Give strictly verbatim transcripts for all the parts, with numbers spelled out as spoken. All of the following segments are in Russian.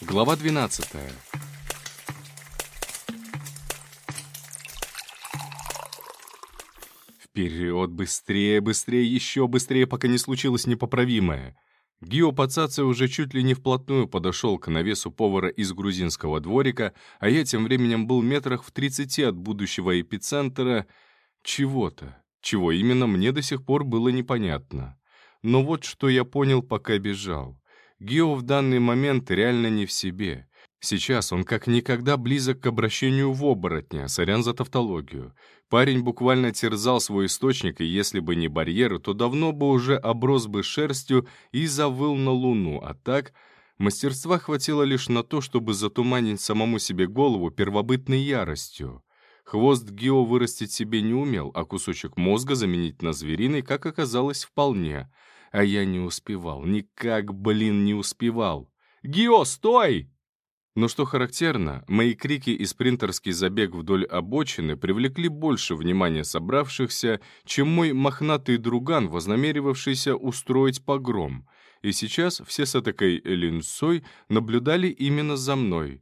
Глава двенадцатая. Вперед, быстрее, быстрее, еще быстрее, пока не случилось непоправимое. Гио Пацаци уже чуть ли не вплотную подошел к навесу повара из грузинского дворика, а я тем временем был метрах в тридцати от будущего эпицентра чего-то. Чего именно, мне до сих пор было непонятно. Но вот что я понял, пока бежал. Гио в данный момент реально не в себе. Сейчас он как никогда близок к обращению в оборотня, сорян за тавтологию. Парень буквально терзал свой источник, и если бы не барьеры, то давно бы уже оброс бы шерстью и завыл на луну, а так мастерства хватило лишь на то, чтобы затуманить самому себе голову первобытной яростью. Хвост Гио вырастить себе не умел, а кусочек мозга заменить на звериный, как оказалось, вполне. А я не успевал, никак, блин, не успевал. «Гио, стой!» Но что характерно, мои крики и спринтерский забег вдоль обочины привлекли больше внимания собравшихся, чем мой мохнатый друган, вознамеривавшийся устроить погром. И сейчас все с этакой линцой наблюдали именно за мной.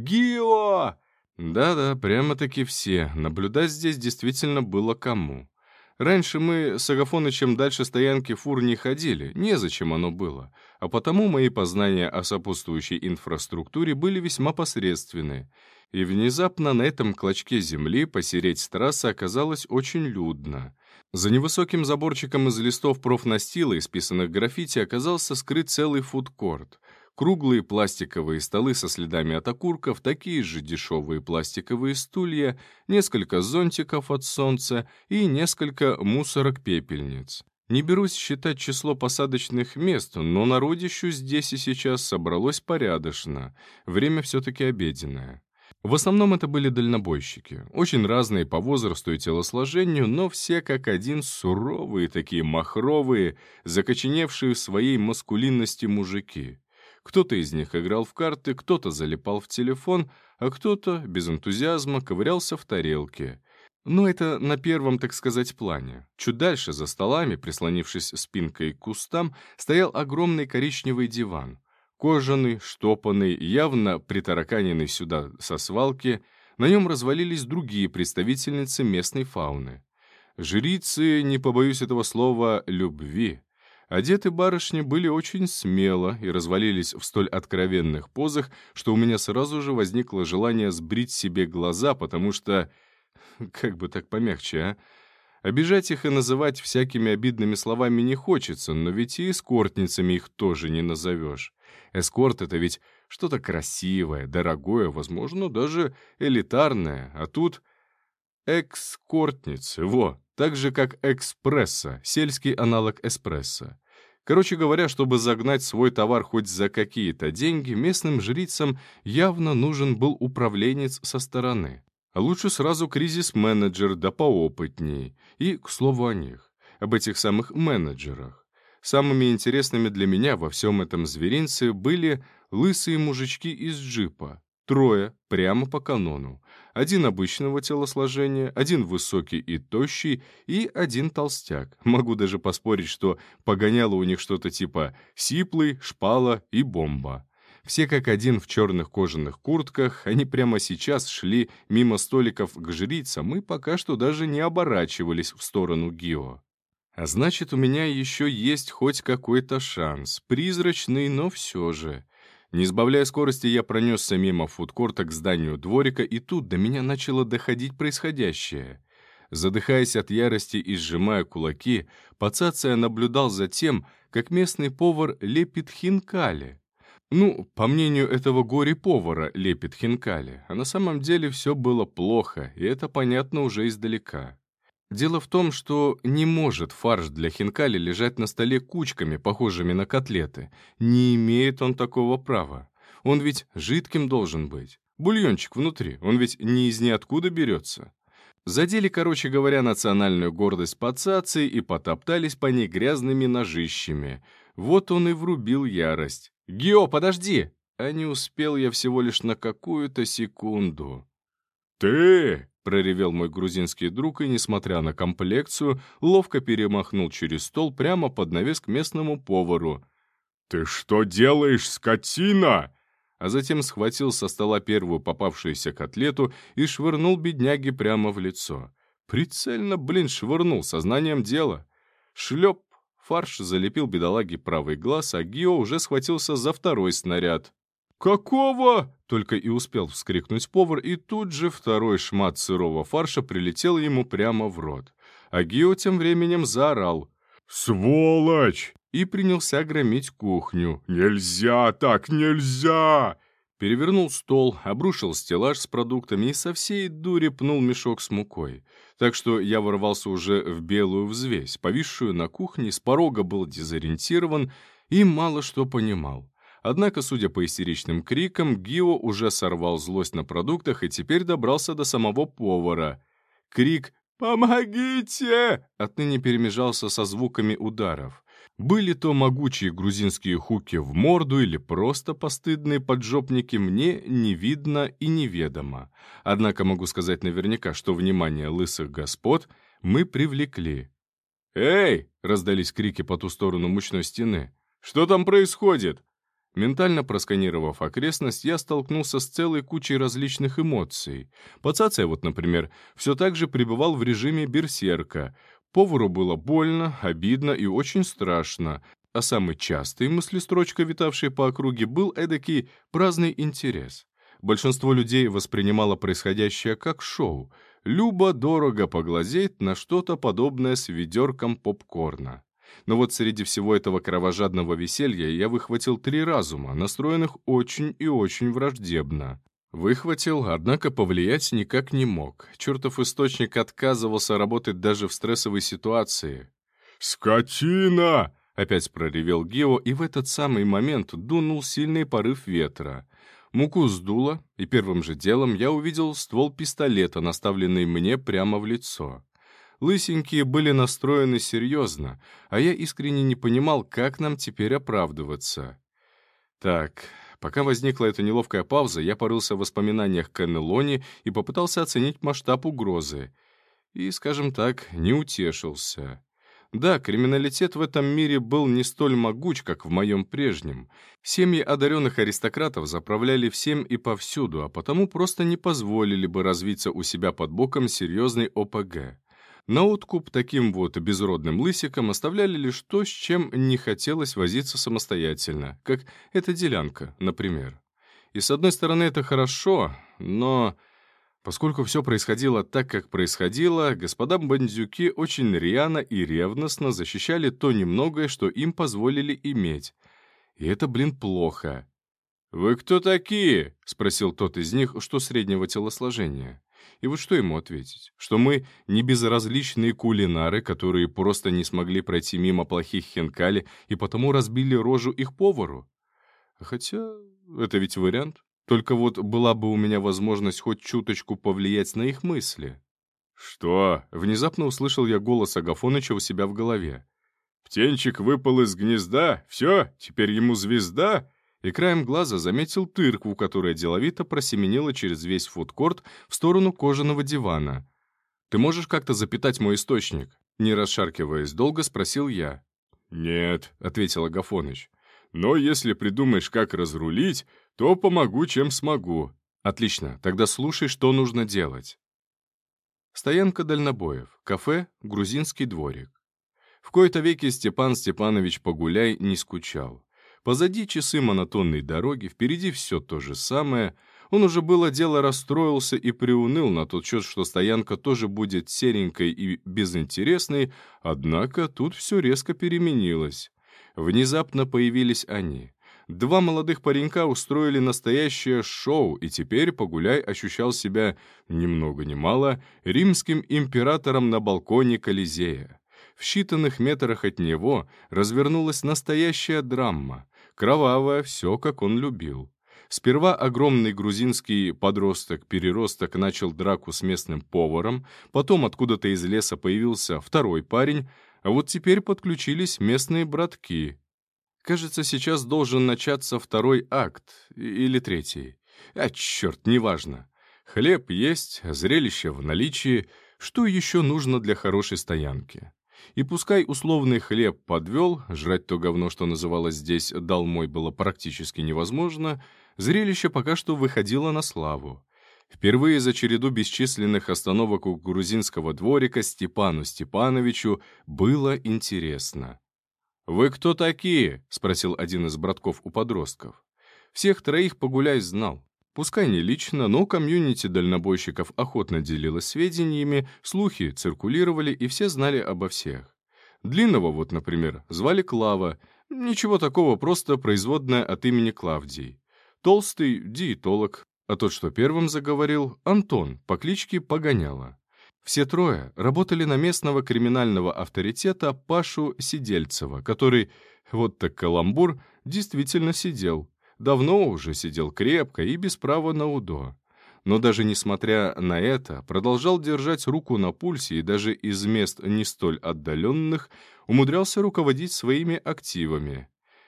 «Гио!» Да-да, прямо-таки все. Наблюдать здесь действительно было кому. Раньше мы с Агафонычем дальше стоянки фур не ходили, незачем оно было, а потому мои познания о сопутствующей инфраструктуре были весьма посредственны. И внезапно на этом клочке земли посереть с трассы оказалось очень людно. За невысоким заборчиком из листов профнастила, исписанных граффити, оказался скрыт целый фудкорт. Круглые пластиковые столы со следами от окурков, такие же дешевые пластиковые стулья, несколько зонтиков от солнца и несколько мусорок-пепельниц. Не берусь считать число посадочных мест, но народищу здесь и сейчас собралось порядочно. Время все-таки обеденное. В основном это были дальнобойщики, очень разные по возрасту и телосложению, но все как один суровые, такие махровые, закоченевшие в своей маскулинности мужики. Кто-то из них играл в карты, кто-то залипал в телефон, а кто-то, без энтузиазма, ковырялся в тарелке. Но это на первом, так сказать, плане. Чуть дальше, за столами, прислонившись спинкой к кустам, стоял огромный коричневый диван. Кожаный, штопанный, явно притараканенный сюда со свалки. На нем развалились другие представительницы местной фауны. Жрицы, не побоюсь этого слова, любви. Одеты барышни были очень смело и развалились в столь откровенных позах, что у меня сразу же возникло желание сбрить себе глаза, потому что... Как бы так помягче, а? Обижать их и называть всякими обидными словами не хочется, но ведь и эскортницами их тоже не назовешь. Эскорт — это ведь что-то красивое, дорогое, возможно, даже элитарное, а тут... Экскортницы, во, так же, как экспресса, сельский аналог эспрессо. Короче говоря, чтобы загнать свой товар хоть за какие-то деньги, местным жрицам явно нужен был управленец со стороны. А лучше сразу кризис-менеджер, да поопытней. И, к слову о них, об этих самых менеджерах. Самыми интересными для меня во всем этом зверинце были лысые мужички из джипа. Трое, прямо по канону. Один обычного телосложения, один высокий и тощий, и один толстяк. Могу даже поспорить, что погоняло у них что-то типа «Сиплый», «Шпала» и «Бомба». Все как один в черных кожаных куртках, они прямо сейчас шли мимо столиков к жрицам и пока что даже не оборачивались в сторону Гио. А значит, у меня еще есть хоть какой-то шанс. Призрачный, но все же. Не сбавляя скорости, я пронесся мимо фудкорта к зданию дворика, и тут до меня начало доходить происходящее. Задыхаясь от ярости и сжимая кулаки, Пацаци наблюдал за тем, как местный повар лепит хинкали. Ну, по мнению этого горе-повара, лепит хинкали, а на самом деле все было плохо, и это понятно уже издалека. Дело в том, что не может фарш для хинкали лежать на столе кучками, похожими на котлеты. Не имеет он такого права. Он ведь жидким должен быть. Бульончик внутри, он ведь не из ниоткуда берется. Задели, короче говоря, национальную гордость Пацаци и потоптались по ней грязными ножищами. Вот он и врубил ярость. «Гио, подожди!» А не успел я всего лишь на какую-то секунду. «Ты!» — проревел мой грузинский друг, и, несмотря на комплекцию, ловко перемахнул через стол прямо под навес к местному повару. «Ты что делаешь, скотина?» а затем схватил со стола первую попавшуюся котлету и швырнул бедняге прямо в лицо. Прицельно, блин, швырнул, сознанием дела. Шлеп! Фарш залепил бедолаге правый глаз, а Гио уже схватился за второй снаряд. «Какого?» — только и успел вскрикнуть повар, и тут же второй шмат сырого фарша прилетел ему прямо в рот. А Гио тем временем заорал: «Сволочь!» и принялся громить кухню. «Нельзя так, нельзя!» Перевернул стол, обрушил стеллаж с продуктами и со всей дури пнул мешок с мукой. Так что я ворвался уже в белую взвесь, повисшую на кухне, с порога был дезориентирован и мало что понимал. Однако, судя по истеричным крикам, Гио уже сорвал злость на продуктах и теперь добрался до самого повара. Крик «Помогите!» отныне перемежался со звуками ударов. Были то могучие грузинские хуки в морду или просто постыдные поджопники, мне не видно и неведомо. Однако могу сказать наверняка, что внимание лысых господ мы привлекли. «Эй!» — раздались крики по ту сторону мучной стены. «Что там происходит?» Ментально просканировав окрестность, я столкнулся с целой кучей различных эмоций. Пацация вот, например, все так же пребывал в режиме берсерка. Повару было больно, обидно и очень страшно. А самой частой мыслестрочкой, витавшей по округе, был эдакий праздный интерес. Большинство людей воспринимало происходящее как шоу. Любо-дорого поглазеть на что-то подобное с ведерком попкорна. Но вот среди всего этого кровожадного веселья я выхватил три разума, настроенных очень и очень враждебно. Выхватил, однако повлиять никак не мог. Чертов источник отказывался работать даже в стрессовой ситуации. «Скотина!» — опять проревел Гео, и в этот самый момент дунул сильный порыв ветра. Муку сдуло, и первым же делом я увидел ствол пистолета, наставленный мне прямо в лицо. Лысенькие были настроены серьезно, а я искренне не понимал, как нам теперь оправдываться. Так, пока возникла эта неловкая пауза, я порылся в воспоминаниях Каннелони и попытался оценить масштаб угрозы. И, скажем так, не утешился. Да, криминалитет в этом мире был не столь могуч, как в моем прежнем. Семьи одаренных аристократов заправляли всем и повсюду, а потому просто не позволили бы развиться у себя под боком серьезный О П Г. На откуп таким вот безродным лысикам оставляли лишь то, с чем не хотелось возиться самостоятельно, как эта делянка, например. И с одной стороны это хорошо, но поскольку все происходило так, как происходило, господа бандюки очень рьяно и ревностно защищали то немногое, что им позволили иметь. И это, блин, плохо. «Вы кто такие?» — спросил тот из них, что среднего телосложения. И вот что ему ответить? Что мы не безразличные кулинары, которые просто не смогли пройти мимо плохих хинкали и потому разбили рожу их повару? Хотя это ведь вариант. Только вот была бы у меня возможность хоть чуточку повлиять на их мысли. «Что?» — внезапно услышал я голос Агафоныча у себя в голове. «Птенчик выпал из гнезда? Все, теперь ему звезда?» И краем глаза заметил тыркву, которая деловито просеменила через весь фудкорт в сторону кожаного дивана. «Ты можешь как-то запитать мой источник?» Не расшаркиваясь долго, спросил я. «Нет», — ответил Агафоныч. «Но если придумаешь, как разрулить, то помогу, чем смогу». «Отлично, тогда слушай, что нужно делать». Стоянка дальнобоев, кафе «Грузинский дворик». В кои-то веки Степан Степанович Погуляй не скучал. Позади часы монотонной дороги, впереди все то же самое. Он уже было дело расстроился и приуныл на тот счет, что стоянка тоже будет серенькой и безинтересной, однако тут все резко переменилось. Внезапно появились они. Два молодых паренька устроили настоящее шоу, и теперь Погуляй ощущал себя, ни много ни мало, римским императором на балконе Колизея. В считанных метрах от него развернулась настоящая драма. Кровавая, все, как он любил. Сперва огромный грузинский подросток-переросток начал драку с местным поваром, потом откуда-то из леса появился второй парень, а вот теперь подключились местные братки. Кажется, сейчас должен начаться второй акт, или третий. А, черт, неважно. Хлеб есть, зрелище в наличии. Что еще нужно для хорошей стоянки? И пускай условный хлеб подвел, жрать то говно, что называлось здесь долмой, было практически невозможно, зрелище пока что выходило на славу. Впервые за череду бесчисленных остановок у грузинского дворика Степану Степановичу было интересно. «Вы кто такие?» — спросил один из братков у подростков. Всех троих Погуляй знал. Пускай не лично, но комьюнити дальнобойщиков охотно делилось сведениями, слухи циркулировали, и все знали обо всех. Длинного вот, например, звали Клава. Ничего такого, просто производная от имени Клавдий. Толстый — диетолог, а тот, что первым заговорил, Антон, по кличке Погоняло. Все трое работали на местного криминального авторитета Пашу Сидельцева, который, вот так каламбур, действительно сидел. Давно уже сидел крепко и без права на УДО. Но даже несмотря на это, продолжал держать руку на пульсе и даже из мест не столь отдаленных умудрялся руководить своими активами.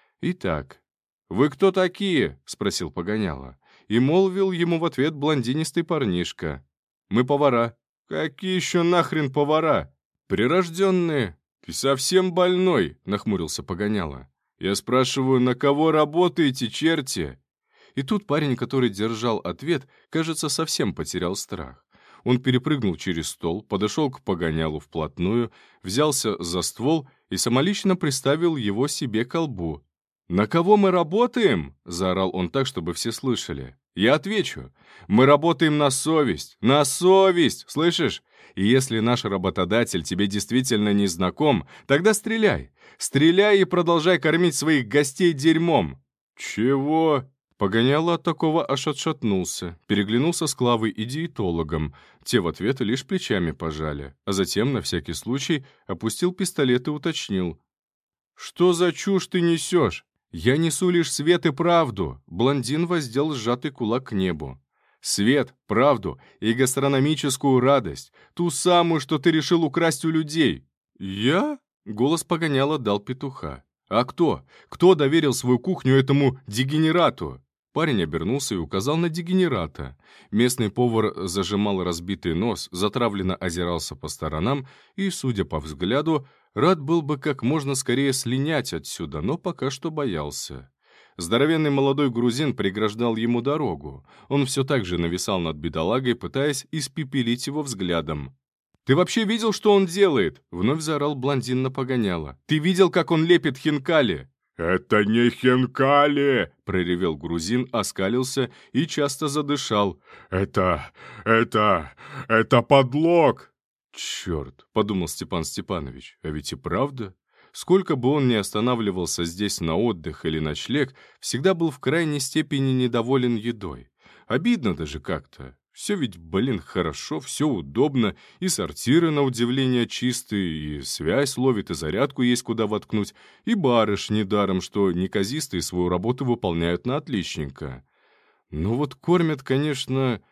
«Итак, вы кто такие?» — спросил Погоняло. И молвил ему в ответ блондинистый парнишка. «Мы повара». «Какие еще нахрен повара?» «Прирожденные». «Ты совсем больной?» — нахмурился Погоняло. «Я спрашиваю, на кого работаете, черти?» И тут парень, который держал ответ, кажется, совсем потерял страх. Он перепрыгнул через стол, подошел к Погонялу вплотную, взялся за ствол и самолично приставил его себе к лбу. «На кого мы работаем?» — заорал он так, чтобы все слышали. «Я отвечу. Мы работаем на совесть. На совесть! Слышишь? И если наш работодатель тебе действительно не знаком, тогда стреляй. Стреляй и продолжай кормить своих гостей дерьмом». «Чего?» Погоняло от такого аж отшатнулся, переглянулся с Клавой и диетологом. Те в ответ лишь плечами пожали, а затем, на всякий случай, опустил пистолет и уточнил. «Что за чушь ты несешь? Я несу лишь свет и правду!» Блондин воздел сжатый кулак к небу. «Свет, правду и гастрономическую радость, ту самую, что ты решил украсть у людей». «Я?» — голос Погоняло дал петуха. «А кто? Кто доверил свою кухню этому дегенерату?» Парень обернулся и указал на дегенерата. Местный повар зажимал разбитый нос, затравленно озирался по сторонам и, судя по взгляду, рад был бы как можно скорее слинять отсюда, но пока что боялся. Здоровенный молодой грузин преграждал ему дорогу. Он все так же нависал над бедолагой, пытаясь испепелить его взглядом. «Ты вообще видел, что он делает?» — вновь заорал блондин на Погоняло. «Ты видел, как он лепит хинкали?» «Это не хинкали!» — проревел грузин, оскалился и часто задышал. «Это... это... это подлог!» «Черт!» — подумал Степан Степанович. «А ведь и правда. Сколько бы он ни останавливался здесь на отдых или ночлег, всегда был в крайней степени недоволен едой. Обидно даже как-то. Все ведь, блин, хорошо, все удобно, и сортиры, на удивление, чистые, и связь ловит, и зарядку есть куда воткнуть, и барыш недаром, что неказистые свою работу выполняют на отличненько. Ну вот кормят, конечно,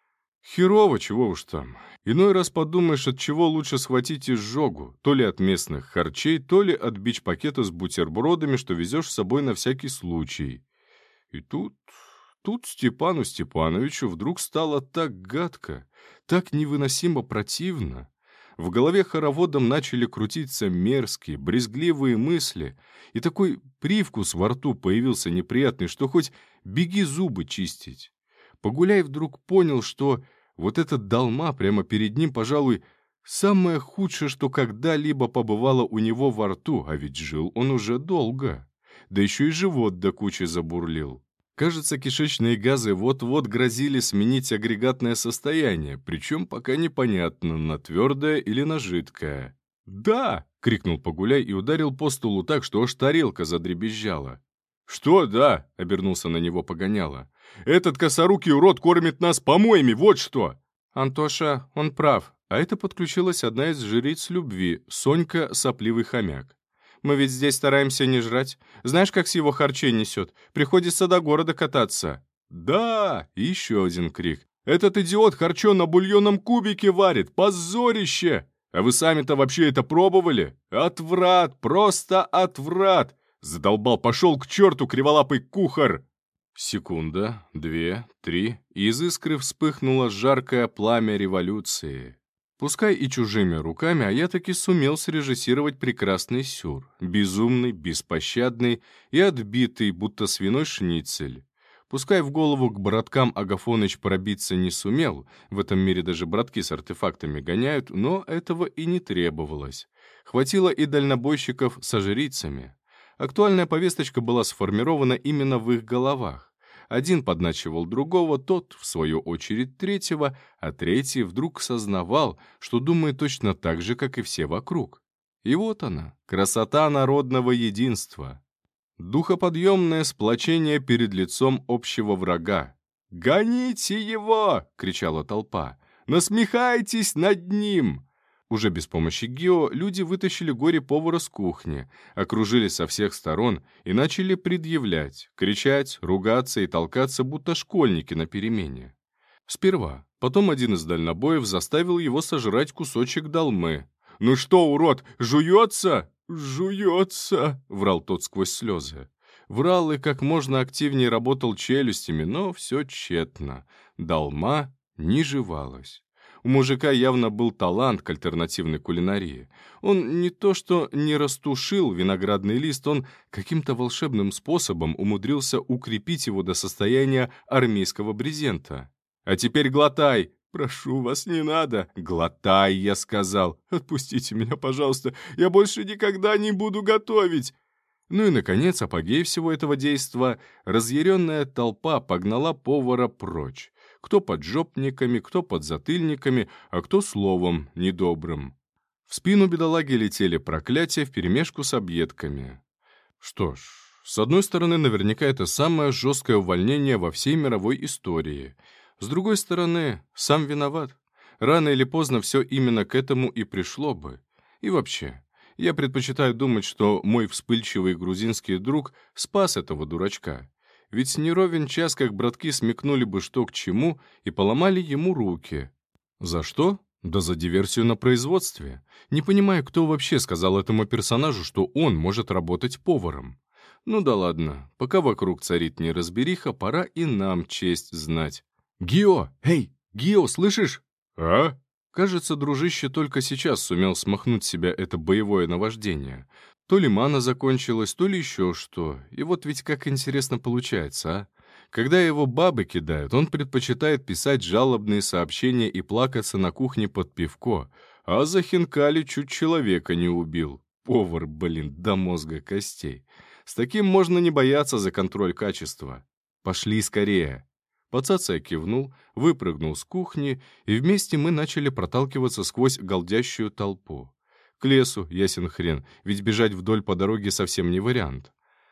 херово, чего уж там. Иной раз подумаешь, от чего лучше схватить изжогу, то ли от местных харчей, то ли от бич-пакета с бутербродами, что везешь с собой на всякий случай. И тут... Тут Степану Степановичу вдруг стало так гадко, так невыносимо противно. В голове хороводом начали крутиться мерзкие, брезгливые мысли, и такой привкус во рту появился неприятный, что хоть беги зубы чистить. Погуляй вдруг понял, что вот этот долма прямо перед ним, пожалуй, самое худшее, что когда-либо побывало у него во рту, а ведь жил он уже долго. Да еще и живот до кучи забурлил. Кажется, кишечные газы вот-вот грозили сменить агрегатное состояние, причем пока непонятно, на твердое или на жидкое. «Да!» — крикнул Погуляй и ударил по столу так, что аж тарелка задребезжала. «Что да?» — обернулся на него Погоняло. «Этот косорукий урод кормит нас помоями, вот что!» «Антоша, он прав, а это подключилась одна из жриц любви, Сонька, сопливый хомяк. Мы ведь здесь стараемся не жрать. Знаешь, как с его харчей несет? Приходится до города кататься». «Да!» — и еще один крик. «Этот идиот харчо на бульонном кубике варит! Позорище! А вы сами-то вообще это пробовали? Отврат! Просто отврат! Задолбал, пошел к черту, криволапый кухар!» Секунда, две, три, и из искры вспыхнуло жаркое пламя революции. Пускай и чужими руками, а я таки сумел срежиссировать прекрасный сюр. Безумный, беспощадный и отбитый, будто свиной шницель. Пускай в голову к браткам Агафоныч пробиться не сумел, в этом мире даже братки с артефактами гоняют, но этого и не требовалось. Хватило и дальнобойщиков со жрицами. Актуальная повесточка была сформирована именно в их головах. Один подначивал другого, тот, в свою очередь, третьего, а третий вдруг сознавал, что думает точно так же, как и все вокруг. И вот она, красота народного единства. Духоподъемное сплочение перед лицом общего врага. «Гоните его!» — кричала толпа. «Насмехайтесь над ним!» Уже без помощи Гио люди вытащили горе-повара с кухни, окружили со всех сторон и начали предъявлять, кричать, ругаться и толкаться, будто школьники на перемене. Сперва, потом один из дальнобоев заставил его сожрать кусочек долмы. «Ну что, урод, жуется?» «Жуется», — врал тот сквозь слезы. Врал и как можно активнее работал челюстями, но все тщетно. Долма не жевалась. У мужика явно был талант к альтернативной кулинарии. Он не то что не растушил виноградный лист, он каким-то волшебным способом умудрился укрепить его до состояния армейского брезента. «А теперь глотай!» «Прошу вас, не надо!» «Глотай!» — я сказал. «Отпустите меня, пожалуйста, я больше никогда не буду готовить!» Ну и, наконец, апогей всего этого действа — разъяренная толпа погнала повара прочь. Кто под жопниками, кто под затыльниками, а кто словом недобрым. В спину бедолаги летели проклятия вперемешку с объедками. Что ж, с одной стороны, наверняка это самое жесткое увольнение во всей мировой истории. С другой стороны, сам виноват. Рано или поздно все именно к этому и пришло бы. И вообще, я предпочитаю думать, что мой вспыльчивый грузинский друг спас этого дурачка. Ведь не ровен час, как братки смекнули бы что к чему и поломали ему руки. За что? Да за диверсию на производстве. Не понимаю, кто вообще сказал этому персонажу, что он может работать поваром. Ну да ладно, пока вокруг царит неразбериха, пора и нам честь знать. «Гио! Эй, Гио, слышишь?» «А?» Кажется, дружище только сейчас сумел смахнуть с себя это боевое наваждение. То ли мана закончилась, то ли еще что. И вот ведь как интересно получается, а? Когда его бабы кидают, он предпочитает писать жалобные сообщения и плакаться на кухне под пивко, а за хинкали чуть человека не убил. Повар, блин, до мозга костей. С таким можно не бояться за контроль качества. Пошли скорее. Пацация кивнул, выпрыгнул с кухни, и вместе мы начали проталкиваться сквозь галдящую толпу. К лесу, ясен хрен, ведь бежать вдоль по дороге совсем не вариант.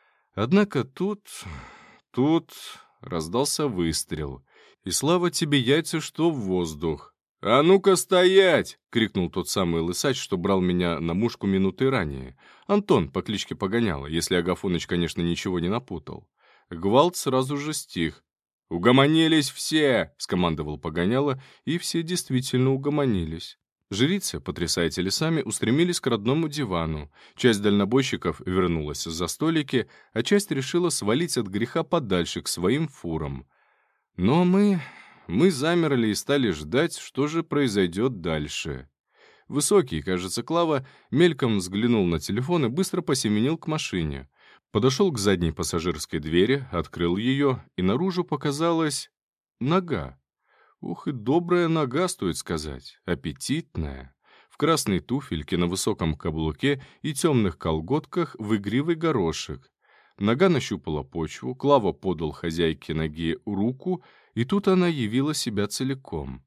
Однако тут... тут... раздался выстрел. И слава тебе, яйца, что в воздух. «А ну-ка стоять!» — крикнул тот самый лысач, что брал меня на мушку минуты ранее. Антон по кличке Погоняло, если Агафоныч, конечно, ничего не напутал. Гвалт сразу же стих. «Угомонились все!» — скомандовал Погоняло, и все действительно угомонились. Жрицы, потрясая телесами, устремились к родному дивану. Часть дальнобойщиков вернулась за столики, а часть решила свалить от греха подальше к своим фурам. Но мы... мы замерли и стали ждать, что же произойдет дальше. Высокий, кажется, Клава, мельком взглянул на телефон и быстро посеменил к машине. Подошел к задней пассажирской двери, открыл ее, и наружу показалась нога. Ух, и добрая нога, стоит сказать, аппетитная. В красной туфельке на высоком каблуке и темных колготках в игривый горошек. Нога нащупала почву, Клава подал хозяйке ноги руку, и тут она явила себя целиком.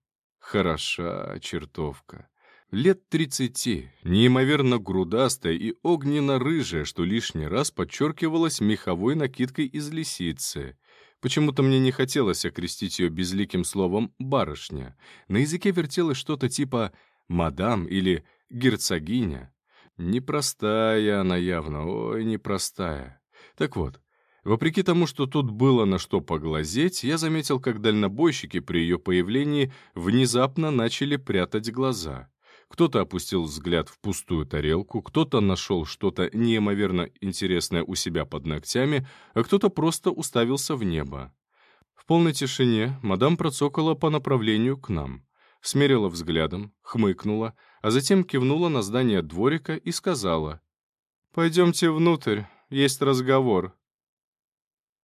Хороша чертовка. Лет тридцати, неимоверно грудастая и огненно-рыжая, что лишний раз подчеркивалась меховой накидкой из лисицы. Почему-то мне не хотелось окрестить ее безликим словом «барышня». На языке вертелось что-то типа «мадам» или «герцогиня». Непростая она явно, ой, непростая. Так вот, вопреки тому, что тут было на что поглазеть, я заметил, как дальнобойщики при ее появлении внезапно начали прятать глаза. Кто-то опустил взгляд в пустую тарелку, кто-то нашел что-то неимоверно интересное у себя под ногтями, а кто-то просто уставился в небо. В полной тишине мадам процокала по направлению к нам. смерила взглядом, хмыкнула, а затем кивнула на здание дворика и сказала: «Пойдемте внутрь, есть разговор».